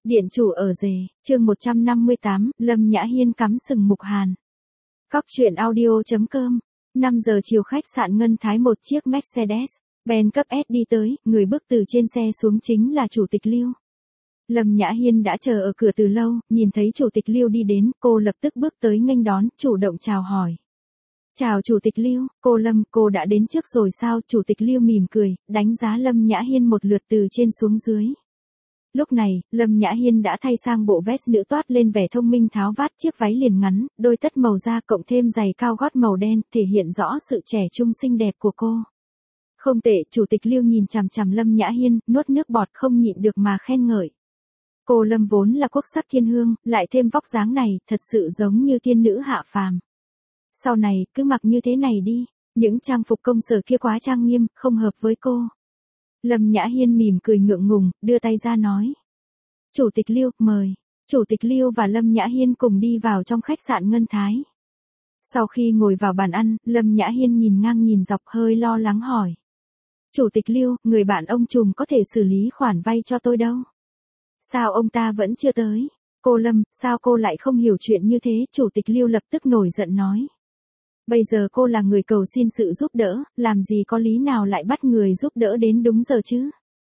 Điện chủ ở rể, chương 158, Lâm Nhã Hiên cắm sừng Mục Hàn. Cóc truyện audio.com. 5 giờ chiều khách sạn Ngân Thái một chiếc Mercedes Benz cấp S đi tới, người bước từ trên xe xuống chính là Chủ tịch Lưu. Lâm Nhã Hiên đã chờ ở cửa từ lâu, nhìn thấy Chủ tịch Lưu đi đến, cô lập tức bước tới nghênh đón, chủ động chào hỏi. Chào Chủ tịch Lưu, cô Lâm, cô đã đến trước rồi sao? Chủ tịch Lưu mỉm cười, đánh giá Lâm Nhã Hiên một lượt từ trên xuống dưới. Lúc này, Lâm Nhã Hiên đã thay sang bộ vest nữ toát lên vẻ thông minh, tháo vát chiếc váy liền ngắn, đôi tất màu da cộng thêm giày cao gót màu đen, thể hiện rõ sự trẻ trung xinh đẹp của cô. Không tệ, Chủ tịch Lưu nhìn chằm chằm Lâm Nhã Hiên, nuốt nước bọt không nhịn được mà khen ngợi. Cô Lâm vốn là quốc sắc thiên hương, lại thêm vóc dáng này, thật sự giống như tiên nữ hạ phàm. Sau này, cứ mặc như thế này đi, những trang phục công sở kia quá trang nghiêm, không hợp với cô. Lâm Nhã Hiên mỉm cười ngượng ngùng, đưa tay ra nói. Chủ tịch Lưu, mời. Chủ tịch Lưu và Lâm Nhã Hiên cùng đi vào trong khách sạn Ngân Thái. Sau khi ngồi vào bàn ăn, Lâm Nhã Hiên nhìn ngang nhìn dọc hơi lo lắng hỏi. Chủ tịch Lưu, người bạn ông trùm có thể xử lý khoản vay cho tôi đâu? Sao ông ta vẫn chưa tới? Cô Lâm, sao cô lại không hiểu chuyện như thế? Chủ tịch Lưu lập tức nổi giận nói. Bây giờ cô là người cầu xin sự giúp đỡ, làm gì có lý nào lại bắt người giúp đỡ đến đúng giờ chứ?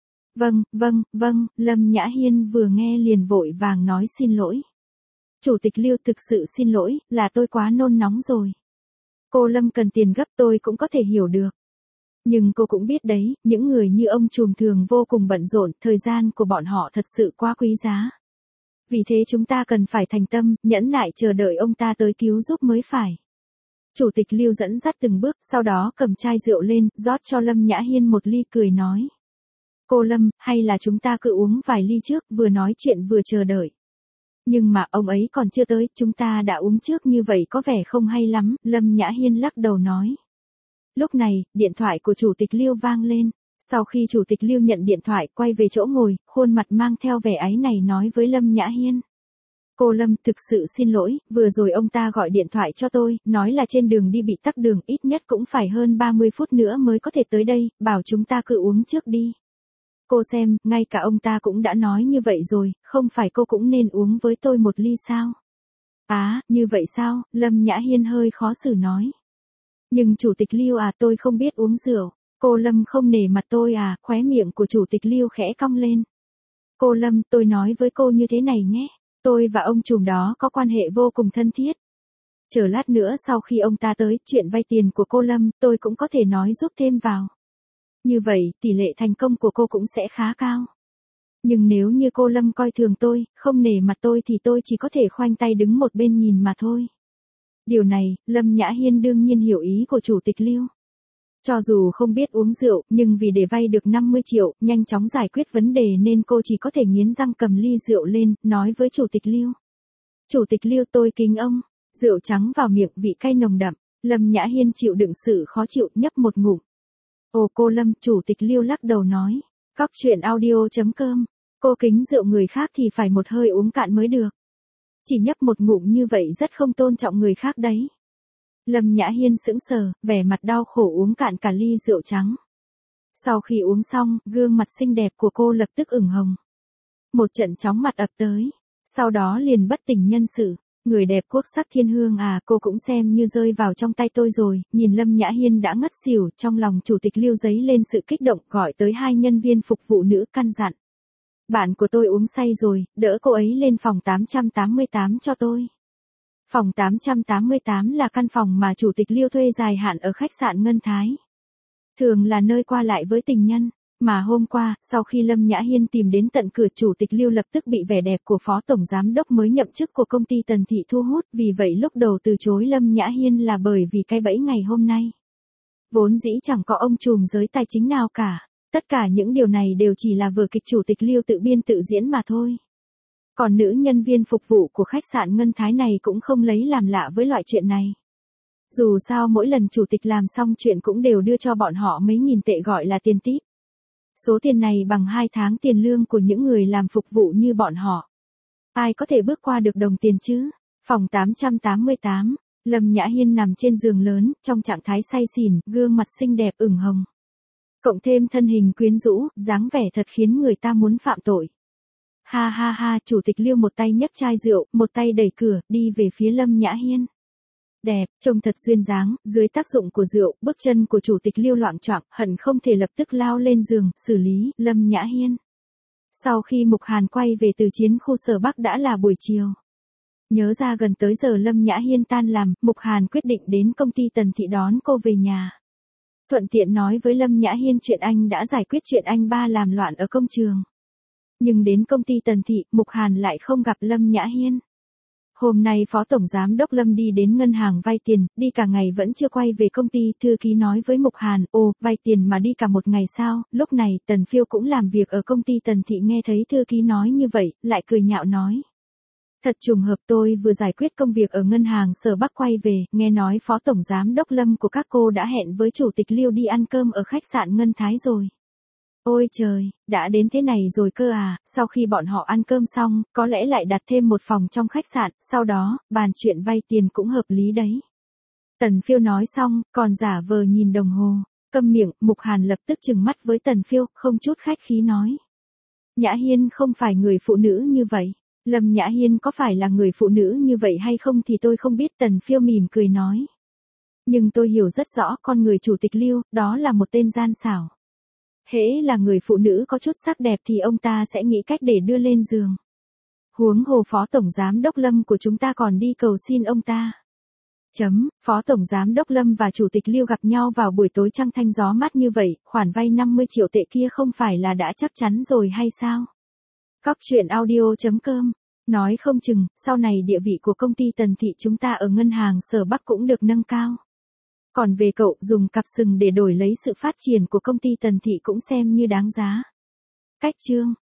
Vâng, Lâm Nhã Hiên vừa nghe liền vội vàng nói xin lỗi. Chủ tịch Lưu, thực sự xin lỗi, là tôi quá nôn nóng rồi. Cô Lâm cần tiền gấp tôi cũng có thể hiểu được. Nhưng cô cũng biết đấy, những người như ông trùm thường vô cùng bận rộn, thời gian của bọn họ thật sự quá quý giá. Vì thế chúng ta cần phải thành tâm, nhẫn nại chờ đợi ông ta tới cứu giúp mới phải. Chủ tịch Lưu dẫn dắt từng bước, sau đó cầm chai rượu lên, rót cho Lâm Nhã Hiên một ly cười nói. Cô Lâm, hay là chúng ta cứ uống vài ly trước, vừa nói chuyện vừa chờ đợi. Nhưng mà ông ấy còn chưa tới, chúng ta đã uống trước như vậy có vẻ không hay lắm, Lâm Nhã Hiên lắc đầu nói. Lúc này, điện thoại của Chủ tịch Lưu vang lên. Sau khi Chủ tịch Lưu nhận điện thoại, quay về chỗ ngồi, khuôn mặt mang theo vẻ áy náy nói với Lâm Nhã Hiên. Cô Lâm, thực sự xin lỗi, vừa rồi ông ta gọi điện thoại cho tôi, nói là trên đường đi bị tắc đường, ít nhất cũng phải hơn 30 phút nữa mới có thể tới đây, bảo chúng ta cứ uống trước đi. Cô xem, ngay cả ông ta cũng đã nói như vậy rồi, không phải cô cũng nên uống với tôi một ly sao? Như vậy sao? Lâm Nhã Hiên hơi khó xử nói. Nhưng Chủ tịch Lưu tôi không biết uống rượu. Cô Lâm không nể mặt tôi khóe miệng của Chủ tịch Lưu khẽ cong lên. Cô Lâm, tôi nói với cô như thế này nhé. Tôi và ông trùm đó có quan hệ vô cùng thân thiết. Chờ lát nữa sau khi ông ta tới, chuyện vay tiền của cô Lâm, tôi cũng có thể nói giúp thêm vào. Như vậy, tỷ lệ thành công của cô cũng sẽ khá cao. Nhưng nếu như cô Lâm coi thường tôi, không nể mặt tôi thì tôi chỉ có thể khoanh tay đứng một bên nhìn mà thôi. Điều này, Lâm Nhã Hiên đương nhiên hiểu ý của Chủ tịch Lưu. Cho dù không biết uống rượu, nhưng vì để vay được 50 triệu, nhanh chóng giải quyết vấn đề nên cô chỉ có thể nghiến răng cầm ly rượu lên, nói với Chủ tịch Lưu. Chủ tịch Lưu, tôi kính ông. Rượu trắng vào miệng, vị cay nồng đậm. Lâm Nhã Hiên chịu đựng sự khó chịu, nhấp một ngụm. Ồ cô Lâm, Chủ tịch Lưu lắc đầu nói. Cóc truyện audio.com. Cô kính rượu người khác thì phải một hơi uống cạn mới được. Chỉ nhấp một ngụm như vậy rất không tôn trọng người khác đấy. Lâm Nhã Hiên sững sờ, vẻ mặt đau khổ uống cạn cả ly rượu trắng. Sau khi uống xong, gương mặt xinh đẹp của cô lập tức ửng hồng. Một trận chóng mặt ập tới. Sau đó liền bất tỉnh nhân sự. Người đẹp quốc sắc thiên hương cô cũng xem như rơi vào trong tay tôi rồi. Nhìn Lâm Nhã Hiên đã ngất xỉu, trong lòng Chủ tịch Lưu dấy lên sự kích động, gọi tới 2 nhân viên phục vụ nữ căn dặn. Bạn của tôi uống say rồi, đỡ cô ấy lên phòng 888 cho tôi. Phòng 888 là căn phòng mà Chủ tịch Lưu thuê dài hạn ở khách sạn Ngân Thái. Thường là nơi qua lại với tình nhân. Mà hôm qua, sau khi Lâm Nhã Hiên tìm đến tận cửa, Chủ tịch Lưu lập tức bị vẻ đẹp của Phó Tổng Giám đốc mới nhậm chức của công ty Tần Thị thu hút. Vì vậy lúc đầu từ chối Lâm Nhã Hiên là bởi vì cái bẫy ngày hôm nay. Vốn dĩ chẳng có ông trùm giới tài chính nào cả. Tất cả những điều này đều chỉ là vở kịch Chủ tịch Lưu tự biên tự diễn mà thôi. Còn nữ nhân viên phục vụ của khách sạn Ngân Thái này cũng không lấy làm lạ với loại chuyện này. Dù sao mỗi lần Chủ tịch làm xong chuyện cũng đều đưa cho bọn họ mấy nghìn tệ gọi là tiền típ. Số tiền này bằng 2 tháng tiền lương của những người làm phục vụ như bọn họ. Ai có thể bước qua được đồng tiền chứ? Phòng 888, Lâm Nhã Hiên nằm trên giường lớn, trong trạng thái say xỉn, gương mặt xinh đẹp ửng hồng. Cộng thêm thân hình quyến rũ, dáng vẻ thật khiến người ta muốn phạm tội. Ha ha ha, Chủ tịch Lưu một tay nhấc chai rượu, một tay đẩy cửa, đi về phía Lâm Nhã Hiên. Đẹp, trông thật duyên dáng, dưới tác dụng của rượu, bước chân của Chủ tịch Lưu loạng choạng, hận không thể lập tức lao lên giường, xử lý, Lâm Nhã Hiên. Sau khi Mục Hàn quay về từ chiến khu Sở Bắc đã là buổi chiều. Nhớ ra gần tới giờ Lâm Nhã Hiên tan làm, Mục Hàn quyết định đến công ty Tần Thị đón cô về nhà. Thuận tiện nói với Lâm Nhã Hiên chuyện anh đã giải quyết chuyện anh ba làm loạn ở công trường. Nhưng đến công ty Tần Thị, Mục Hàn lại không gặp Lâm Nhã Hiên. Hôm nay Phó Tổng Giám Đốc Lâm đi đến ngân hàng vay tiền, đi cả ngày vẫn chưa quay về công ty. Thư ký nói với Mục Hàn, ồ, vay tiền mà đi cả một ngày sao? Lúc này, Tần Phiêu cũng làm việc ở công ty Tần Thị nghe thấy thư ký nói như vậy, lại cười nhạo nói. Thật trùng hợp, tôi vừa giải quyết công việc ở ngân hàng Sở Bắc quay về, nghe nói Phó Tổng Giám Đốc Lâm của các cô đã hẹn với Chủ tịch Lưu đi ăn cơm ở khách sạn Ngân Thái rồi. Ôi trời, đã đến thế này rồi cơ à, sau khi bọn họ ăn cơm xong, có lẽ lại đặt thêm một phòng trong khách sạn, sau đó, bàn chuyện vay tiền cũng hợp lý đấy. Tần Phiêu nói xong, còn giả vờ nhìn đồng hồ, câm miệng, Mục Hàn lập tức trừng mắt với Tần Phiêu, không chút khách khí nói. Nhã Hiên không phải người phụ nữ như vậy. Lâm Nhã Hiên có phải là người phụ nữ như vậy hay không thì tôi không biết, Tần Phiêu mỉm cười nói. Nhưng tôi hiểu rất rõ con người Chủ tịch Lưu, đó là một tên gian xảo. Hễ là người phụ nữ có chút sắc đẹp thì ông ta sẽ nghĩ cách để đưa lên giường. Huống hồ Phó Tổng Giám Đốc Lâm của chúng ta còn đi cầu xin ông ta. Phó Tổng Giám Đốc Lâm và Chủ tịch Lưu gặp nhau vào buổi tối trăng thanh gió mát như vậy, khoản vay 50 triệu tệ kia không phải là đã chắc chắn rồi hay sao? Cóc truyện audio.com. Nói không chừng, sau này địa vị của công ty Tần Thị chúng ta ở ngân hàng Sở Bắc cũng được nâng cao. Còn về cậu, dùng cặp sừng để đổi lấy sự phát triển của công ty Tần Thị cũng xem như đáng giá. Cách chương